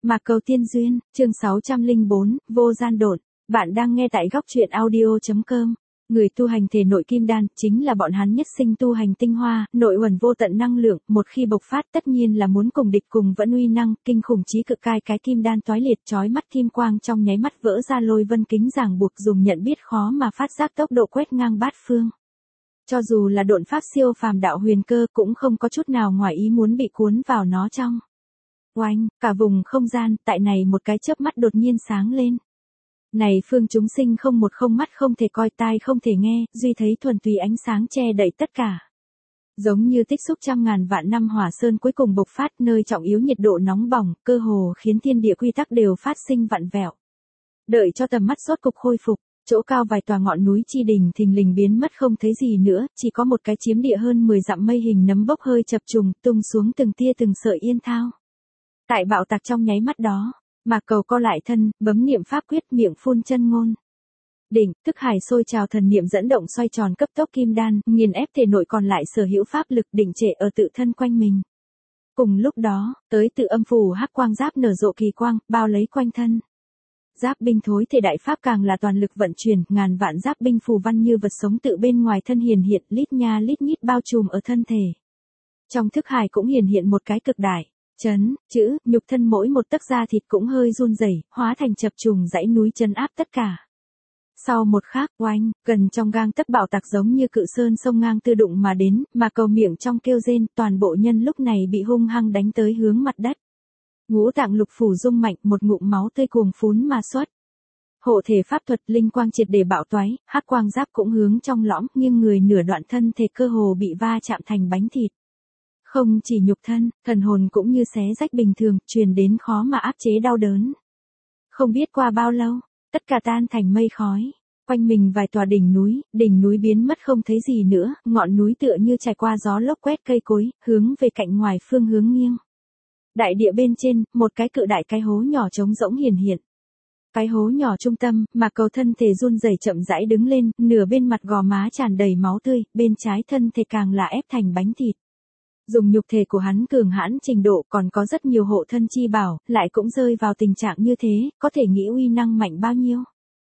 Mạc Cầu Tiên Duyên, chương 604, Vô Gian Độn. Bạn đang nghe tại góc truyện audio.com. Người tu hành thể nội kim đan, chính là bọn hắn nhất sinh tu hành tinh hoa, nội uẩn vô tận năng lượng, một khi bộc phát tất nhiên là muốn cùng địch cùng vẫn uy năng, kinh khủng chí cực cai cái kim đan toái liệt chói mắt kim quang trong nháy mắt vỡ ra lôi vân kính ràng buộc dùng nhận biết khó mà phát giác tốc độ quét ngang bát phương. Cho dù là độn pháp siêu phàm đạo huyền cơ cũng không có chút nào ngoài ý muốn bị cuốn vào nó trong. Oanh, cả vùng không gian, tại này một cái chớp mắt đột nhiên sáng lên. Này phương chúng sinh không một không mắt không thể coi tai không thể nghe, duy thấy thuần túy ánh sáng che đậy tất cả. Giống như tích xúc trăm ngàn vạn năm hỏa sơn cuối cùng bộc phát nơi trọng yếu nhiệt độ nóng bỏng, cơ hồ khiến thiên địa quy tắc đều phát sinh vặn vẹo. Đợi cho tầm mắt rốt cục khôi phục, chỗ cao vài tòa ngọn núi chi đỉnh thình lình biến mất không thấy gì nữa, chỉ có một cái chiếm địa hơn 10 dặm mây hình nấm bốc hơi chập trùng, tung xuống từng tia từng sợi yên thao. Tại bạo tạc trong nháy mắt đó, Mạc Cầu co lại thân, bấm niệm pháp quyết miệng phun chân ngôn. Đỉnh, thức hải sôi trào thần niệm dẫn động xoay tròn cấp tốc kim đan, nghiền ép thể nội còn lại sở hữu pháp lực đỉnh trệ ở tự thân quanh mình. Cùng lúc đó, tới tự âm phủ hắc quang giáp nở rộ kỳ quang, bao lấy quanh thân. Giáp binh thối thể đại pháp càng là toàn lực vận chuyển, ngàn vạn giáp binh phù văn như vật sống tự bên ngoài thân hiển hiện, lít nha lít nhít bao trùm ở thân thể. Trong thức hải cũng hiển hiện một cái cực đại chấn, chữ, nhục thân mỗi một tấc da thịt cũng hơi run rẩy, hóa thành chập trùng dãy núi trấn áp tất cả. Sau một khắc, oanh, gần trong gang tấc bạo tạc giống như cự sơn sông ngang tư đụng mà đến, mà cầu miệng trong kêu rên, toàn bộ nhân lúc này bị hung hăng đánh tới hướng mặt đất. Ngũ tạng lục phủ rung mạnh, một ngụm máu tươi cuồng phún mà xuất. Hộ thể pháp thuật linh quang triệt để bạo toái, hắc quang giáp cũng hướng trong lõm, nhưng người nửa đoạn thân thể cơ hồ bị va chạm thành bánh thịt. Không chỉ nhục thân, thần hồn cũng như xé rách bình thường, truyền đến khó mà áp chế đau đớn. Không biết qua bao lâu, tất cả tan thành mây khói. Quanh mình vài tòa đỉnh núi biến mất không thấy gì nữa, ngọn núi tựa như trải qua gió lốc quét cây cối, hướng về cạnh ngoài phương hướng nghiêng. Đại địa bên trên, một cái cự đại cái hố nhỏ trống rỗng hiển hiện. Cái hố nhỏ trung tâm, Mạc Cầu thân thể run rẩy chậm rãi đứng lên, nửa bên mặt gò má tràn đầy máu tươi, bên trái thân thể càng là ép thành bánh thịt. Dùng nhục thể của hắn cường hãn trình độ còn có rất nhiều hộ thân chi bảo, lại cũng rơi vào tình trạng như thế, có thể nghĩ uy năng mạnh bao nhiêu.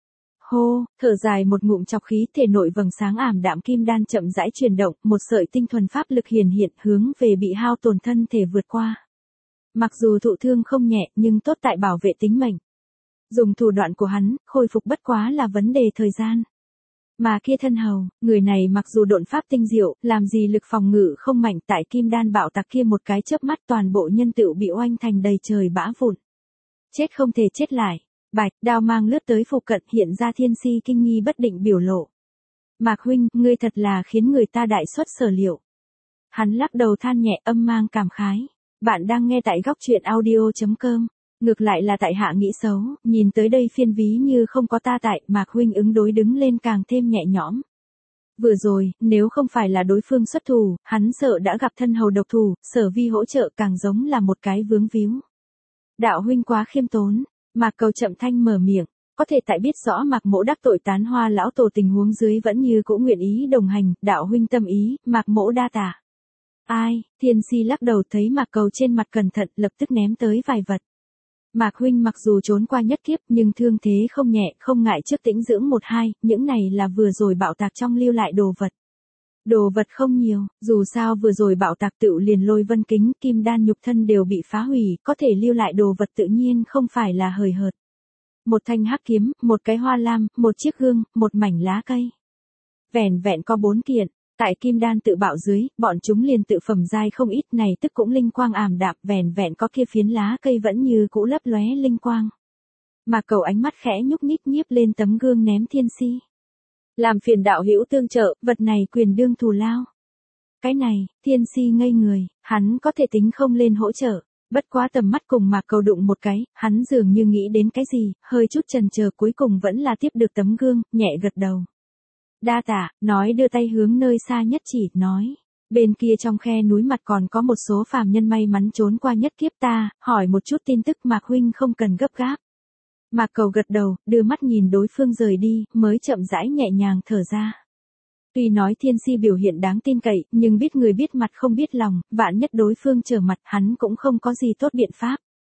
Hô, thở dài một ngụm chọc khí, thể nội vầng sáng ảm đạm kim đan chậm rãi chuyển động, một sợi tinh thuần pháp lực hiển hiện hướng về bị hao tổn thân thể vượt qua. Mặc dù thụ thương không nhẹ nhưng tốt tại bảo vệ tính mệnh. Dùng thủ đoạn của hắn, khôi phục bất quá là vấn đề thời gian. Mà kia thân hầu, người này mặc dù độn pháp tinh diệu, làm gì lực phòng ngự không mạnh, tại kim đan bạo tạc kia một cái chớp mắt toàn bộ nhân tựu bị oanh thành đầy trời bã vụn. Chết không thể chết lại. Bạch, đao mang lướt tới phụ cận hiện ra thiên si kinh nghi bất định biểu lộ. Mạc huynh, ngươi thật là khiến người ta đại xuất sở liệu. Hắn lắc đầu than nhẹ âm mang cảm khái. Bạn đang nghe tại góc truyện audio.com. Ngược lại là tại hạ nghĩ xấu, nhìn tới đây phiên ví như không có ta tại, Mạc huynh ứng đối đứng lên càng thêm nhẹ nhõm. Vừa rồi, nếu không phải là đối phương xuất thủ, hắn sợ đã gặp thân hầu độc thủ, Sở Vi hỗ trợ càng giống là một cái vướng víu. Đạo huynh quá khiêm tốn, Mạc Cầu chậm thanh mở miệng, có thể tại biết rõ Mạc Mỗ đắc tội tán hoa lão tổ tình huống dưới vẫn như cũng nguyện ý đồng hành, đạo huynh tâm ý, Mạc Mỗ đa tạ. Ai, thiên si lắc đầu thấy Mạc Cầu trên mặt cẩn thận lập tức ném tới vài vật. Mạc huynh mặc dù trốn qua nhất kiếp nhưng thương thế không nhẹ, không ngại trước tĩnh dưỡng một hai, những này là vừa rồi bạo tạc trong lưu lại đồ vật. Đồ vật không nhiều, dù sao vừa rồi bạo tạc tựu liền lôi vân kính, kim đan nhục thân đều bị phá hủy, có thể lưu lại đồ vật tự nhiên không phải là hời hợt. Một thanh hắc kiếm, một cái hoa lam, một chiếc gương, một mảnh lá cây. Vẻn vẹn có 4 kiện. Tại kim đan tự bạo dưới, bọn chúng liền tự phẩm giai không ít này tức cũng linh quang ảm đạm, vẻn vẹn có kia phiến lá cây vẫn như cũ lấp lóe linh quang. Mà Cầu ánh mắt khẽ nhúc nhích nhiếp lên tấm gương ném thiên si. Làm phiền đạo hữu tương trợ, vật này quyền đương thù lao. Cái này, thiên si ngây người, hắn có thể tính không lên hỗ trợ, bất quá tầm mắt cùng Mạc Cầu đụng một cái, hắn dường như nghĩ đến cái gì, hơi chút chần chờ cuối cùng vẫn là tiếp được tấm gương, nhẹ gật đầu. Đa tạ, nói đưa tay hướng nơi xa nhất chỉ, nói. Bên kia trong khe núi mặt còn có một số phàm nhân may mắn trốn qua nhất kiếp ta, hỏi một chút tin tức Mạc huynh không cần gấp gáp. Mạc Cầu gật đầu, đưa mắt nhìn đối phương rời đi, mới chậm rãi nhẹ nhàng thở ra. Tuy nói thiên si biểu hiện đáng tin cậy, nhưng biết người biết mặt không biết lòng, vạn nhất đối phương trở mặt hắn cũng không có gì tốt biện pháp.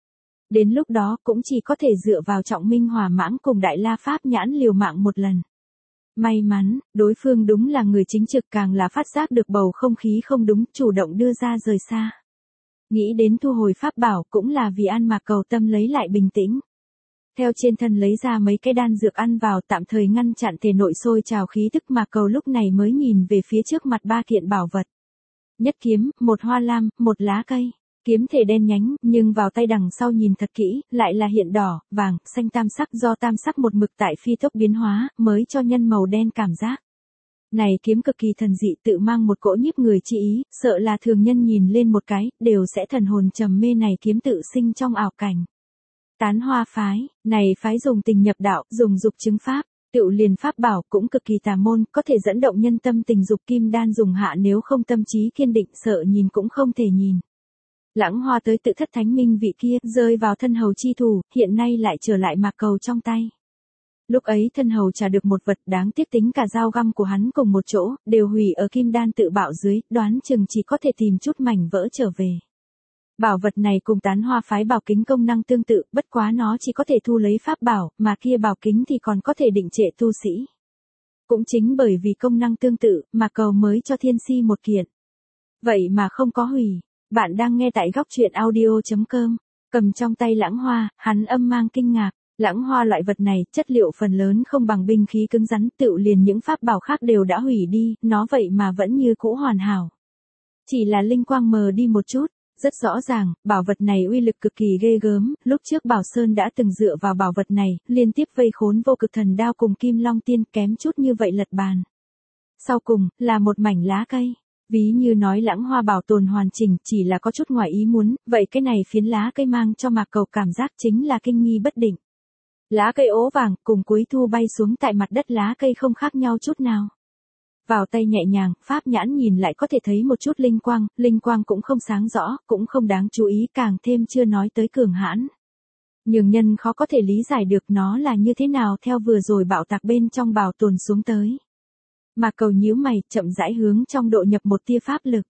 Đến lúc đó cũng chỉ có thể dựa vào Trọng Minh Hỏa Mãng cùng Đại La Pháp Nhãn liều mạng một lần. May mắn, đối phương đúng là người chính trực, càng là phát giác được bầu không khí không đúng, chủ động đưa ra rời xa. Nghĩ đến thu hồi pháp bảo cũng là vì An Mạc Cầu tâm lấy lại bình tĩnh. Theo trên thân lấy ra mấy cái đan dược ăn vào tạm thời ngăn chặn thể nội sôi trào khí tức, Mạc Cầu lúc này mới nhìn về phía trước mặt ba kiện bảo vật. Nhất kiếm, một hoa lam, một lá cây. Kiếm thể đen nhánh, nhưng vào tay đằng sau nhìn thật kỹ, lại là hiện đỏ, vàng, xanh tam sắc, do tam sắc một mực tại phi tốc biến hóa, mới cho nhân màu đen cảm giác. Này kiếm cực kỳ thần dị, tự mang một cỗ nhiếp người chi ý, sợ là thường nhân nhìn lên một cái, đều sẽ thần hồn trầm mê. Này kiếm tự sinh trong ảo cảnh. Tán Hoa phái, này phái dùng tình nhập đạo, dùng dục chứng pháp. Tựu liền pháp bảo cũng cực kỳ tà môn, có thể dẫn động nhân tâm tình dục, kim đan dùng hạ nếu không tâm trí kiên định, sợ nhìn cũng không thể nhìn. Lãng Hoa tới tự thất thánh minh vị kia, rơi vào thân hầu chi thủ, hiện nay lại trở lại Mạc Cầu trong tay. Lúc ấy thân hầu trả được một vật, đáng tiếc tính cả dao găm của hắn cùng một chỗ, đều hủy ở kim đan tự bạo dưới, đoán chừng chỉ có thể tìm chút mảnh vỡ trở về. Bảo vật này cùng Tán Hoa phái bảo kính công năng tương tự, bất quá nó chỉ có thể thu lấy pháp bảo, mà kia bảo kính thì còn có thể định trệ tu sĩ. Cũng chính bởi vì công năng tương tự, mà Cầu mới cho Thiên Si một kiện. Vậy mà không có hủy. Bạn đang nghe tại góc truyện audio.com. Cầm trong tay Lãng Hoa, hắn âm mang kinh ngạc. Lãng Hoa loại vật này, chất liệu phần lớn không bằng binh khí cứng rắn, tựu liền những pháp bảo khác đều đã hủy đi, nó vậy mà vẫn như cũ hoàn hảo. Chỉ là linh quang mờ đi một chút. Rất rõ ràng, bảo vật này uy lực cực kỳ ghê gớm, lúc trước Bảo Sơn đã từng dựa vào bảo vật này, liên tiếp vây khốn Vô Cực Thần Đao cùng Kim Long Tiên, kém chút như vậy lật bàn. Sau cùng, là một mảnh lá cây. Ví như nói Lãng Hoa bảo tồn hoàn chỉnh, chỉ là có chút ngoài ý muốn, vậy cái này phiến lá cây mang cho Mạc Cầu cảm giác chính là kinh nghi bất định. Lá cây ố vàng, cùng cuối thu bay xuống tại mặt đất lá cây không khác nhau chút nào. Vào tay nhẹ nhàng, pháp nhãn nhìn lại có thể thấy một chút linh quang cũng không sáng rõ, cũng không đáng chú ý, càng thêm chưa nói tới cường hãn. Nhưng nhân khó có thể lý giải được nó là như thế nào theo vừa rồi bạo tạc bên trong bảo tồn xuống tới. Mạc Cầu nhíu mày, chậm rãi hướng trong độ nhập một tia pháp lực.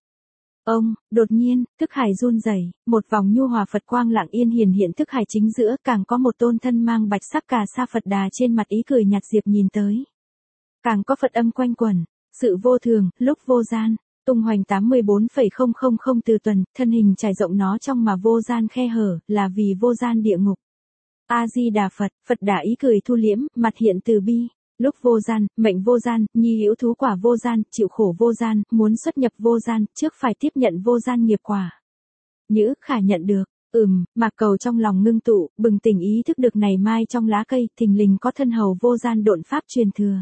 Đột nhiên, thức hải run rẩy, một vòng nhu hòa Phật quang lặng yên hiển hiện thức hải chính giữa, càng có một tôn thân mang bạch sắc cà sa Phật Đà trên mặt ý cười nhạt diệp nhìn tới. Càng có Phật âm quanh quẩn, sự vô thường, lúc vô gian, tung hoành 84,000 từ tuần, thân hình trải rộng nó trong mà vô gian khe hở, là vì vô gian địa ngục. A Di Đà Phật, Phật Đà ý cười thu liễm, mặt hiện từ bi. Lúc vô gian, mệnh vô gian, nhi hữu thú quả vô gian, chịu khổ vô gian, muốn xuất nhập vô gian, trước phải tiếp nhận vô gian nghiệp quả. Nhữ Khả nhận được, Mạc Cầu trong lòng ngưng tụ, bừng tỉnh ý thức được này mai trong lá cây, thình lình có thân hầu vô gian độn pháp truyền thừa.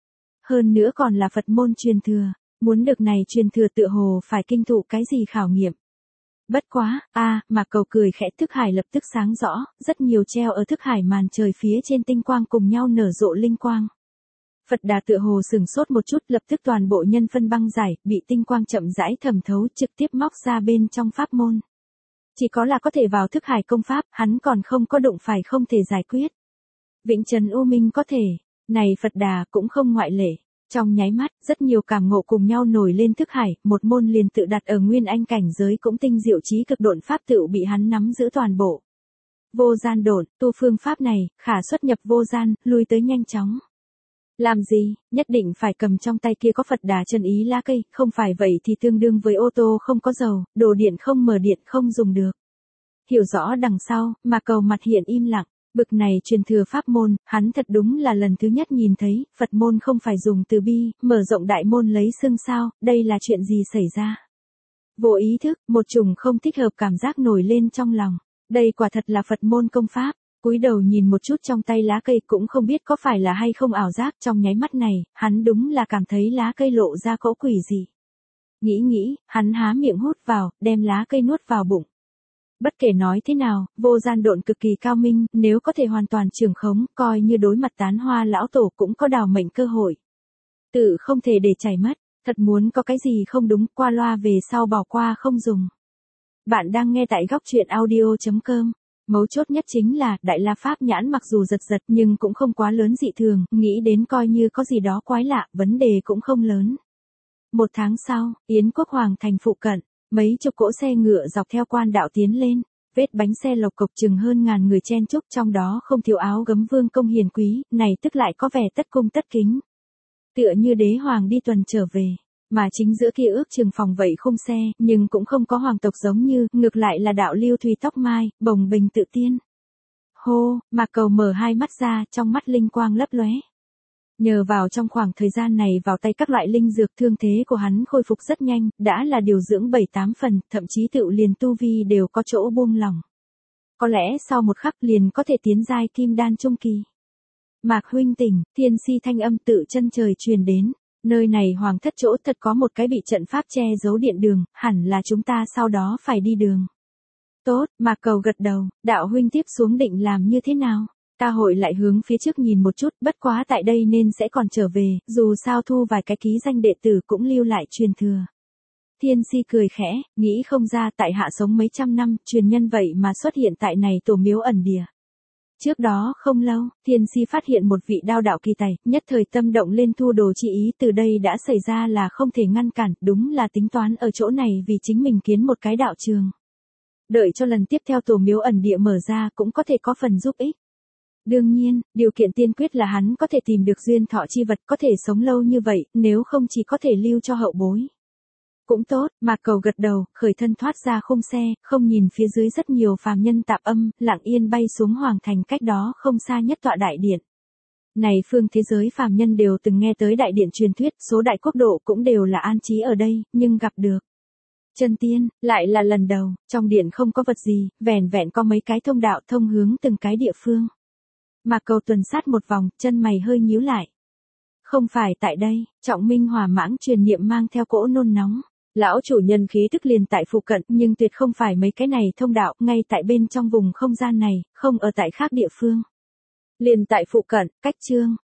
Hơn nữa còn là Phật môn truyền thừa, muốn được này truyền thừa tựa hồ phải kinh thụ cái gì khảo nghiệm. Bất quá, Mạc Cầu cười khẽ, thức hải lập tức sáng rõ, rất nhiều treo ở thức hải màn trời phía trên tinh quang cùng nhau nở rộ linh quang. Phật Đà tựa hồ sừng sốt một chút, lập tức toàn bộ nhân phân băng giải, bị tinh quang chậm rãi thẩm thấu, trực tiếp móc ra bên trong pháp môn. Chỉ có là có thể vào thức hải công pháp, hắn còn không có đụng phải không thể giải quyết. Vĩnh Trần U Minh có thể, này Phật Đà cũng không ngoại lệ. Trong nháy mắt, rất nhiều cảm ngộ cùng nhau nổi lên thức hải, một môn liền tự đặt ở nguyên anh cảnh giới cũng tinh diệu trí cực độn pháp tựu bị hắn nắm giữ toàn bộ. Vô gian độn, tu phương pháp này, khả xuất nhập vô gian, lui tới nhanh chóng. Làm gì, nhất định phải cầm trong tay kia có Phật Đà chân ý lá cây, không phải vậy thì tương đương với ô tô không có dầu, đồ điện không mở điện không dùng được. Hiểu rõ đằng sau, Mạc Cầu mặt hiện im lặng, bực này truyền thừa pháp môn, hắn thật đúng là lần thứ nhất nhìn thấy, Phật môn không phải dùng từ bi, mở rộng đại môn lấy xương sao, đây là chuyện gì xảy ra. Vô ý thức, một chủng không thích hợp cảm giác nổi lên trong lòng, đây quả thật là Phật môn công pháp. Cúi đầu nhìn một chút trong tay lá cây cũng không biết có phải là hay không ảo giác, trong nháy mắt này, hắn đúng là cảm thấy lá cây lộ ra cỗ quỷ gì. Nghĩ, hắn há miệng hút vào, đem lá cây nuốt vào bụng. Bất kể nói thế nào, vô gian độn cực kỳ cao minh, nếu có thể hoàn toàn trưởng khống, coi như đối mặt Tán Hoa lão tổ cũng có đào mệnh cơ hội. Tự không thể để chảy mất, thật muốn có cái gì không đúng, qua loa về sau bỏ qua không dùng. Bạn đang nghe tại góc truyện audio.com. Mấu chốt nhất chính là, Đại La Pháp Nhãn mặc dù giật nhưng cũng không quá lớn dị thường, nghĩ đến coi như có gì đó quái lạ, vấn đề cũng không lớn. Một tháng sau, Yến Quốc Hoàng thành phụ cận, mấy chục cỗ xe ngựa dọc theo quan đạo tiến lên. vết bánh xe lộc cộc chừng hơn ngàn người chen chúc, trong đó không thiếu áo gấm vương công hiền quý, này tức lại có vẻ tất cung tất kính. Tựa như đế hoàng đi tuần trở về, mà chính giữa kia ước chừng phòng vậy khung xe, nhưng cũng không có hoàng tộc giống như, ngược lại là đạo lưu thùy tóc mai, bồng bình tự tiên. Hô, Mạc Cầu mở hai mắt ra, trong mắt linh quang lấp lóe. Nhờ vào trong khoảng thời gian này vào tay các loại linh dược, thương thế của hắn khôi phục rất nhanh, đã là điều dưỡng 7-8 phần, thậm chí tự liền tu vi đều có chỗ buông lỏng. Có lẽ sau một khắc liền có thể tiến giai kim đan trung kỳ. Mạc huynh tỉnh, thiên si thanh âm tự chân trời truyền đến. Nơi này hoàng thất chỗ thật có một cái bị trận pháp che giấu điện đường, hẳn là chúng ta sau đó phải đi đường. Tốt, Mạc Cầu gật đầu, đạo huynh tiếp xuống định làm như thế nào? Ta hội lại hướng phía trước nhìn một chút, bất quá tại đây nên sẽ còn trở về, dù sao thu vài cái ký danh đệ tử cũng lưu lại truyền thừa. Thiên si cười khẽ, nghĩ không ra tại hạ sống mấy trăm năm, truyền nhân vậy mà xuất hiện tại này tổ miếu ẩn địa. Trước đó không lâu, thiên si phát hiện một vị đao đạo kỳ tài, nhất thời tâm động lên thu đồ chi ý, từ đây đã xảy ra là không thể ngăn cản, đúng là tính toán ở chỗ này vì chính mình kiến một cái đạo trường. Đợi cho lần tiếp theo tổ miếu ẩn địa mở ra cũng có thể có phần giúp ích. Đương nhiên, điều kiện tiên quyết là hắn có thể tìm được duyên thọ chi vật, có thể sống lâu như vậy, nếu không chỉ có thể lưu cho hậu bối. Cũng tốt, Mạc Cầu gật đầu, khởi thân thoát ra khung xe, không nhìn phía dưới rất nhiều phàm nhân tạp âm, lặng yên bay xuống hoàng thành cách đó không xa nhất tọa đại điện. Này phương thế giới phàm nhân đều từng nghe tới đại điện truyền thuyết, số đại quốc độ cũng đều là an trí ở đây, nhưng gặp được chân tiên, lại là lần đầu, trong điện không có vật gì, vẻn vẹn có mấy cái thông đạo thông hướng từng cái địa phương. Mạc Cầu tuần sát một vòng, chân mày hơi nhíu lại. Không phải tại đây, Trọng Minh hỏa mãng truyền niệm mang theo cỗ nôn nóng. Lão chủ nhân khí thức liền tại phụ cận, nhưng tuyệt không phải mấy cái này thông đạo, ngay tại bên trong vùng không gian này, không ở tại khác địa phương. Liền tại phụ cận, cách chương.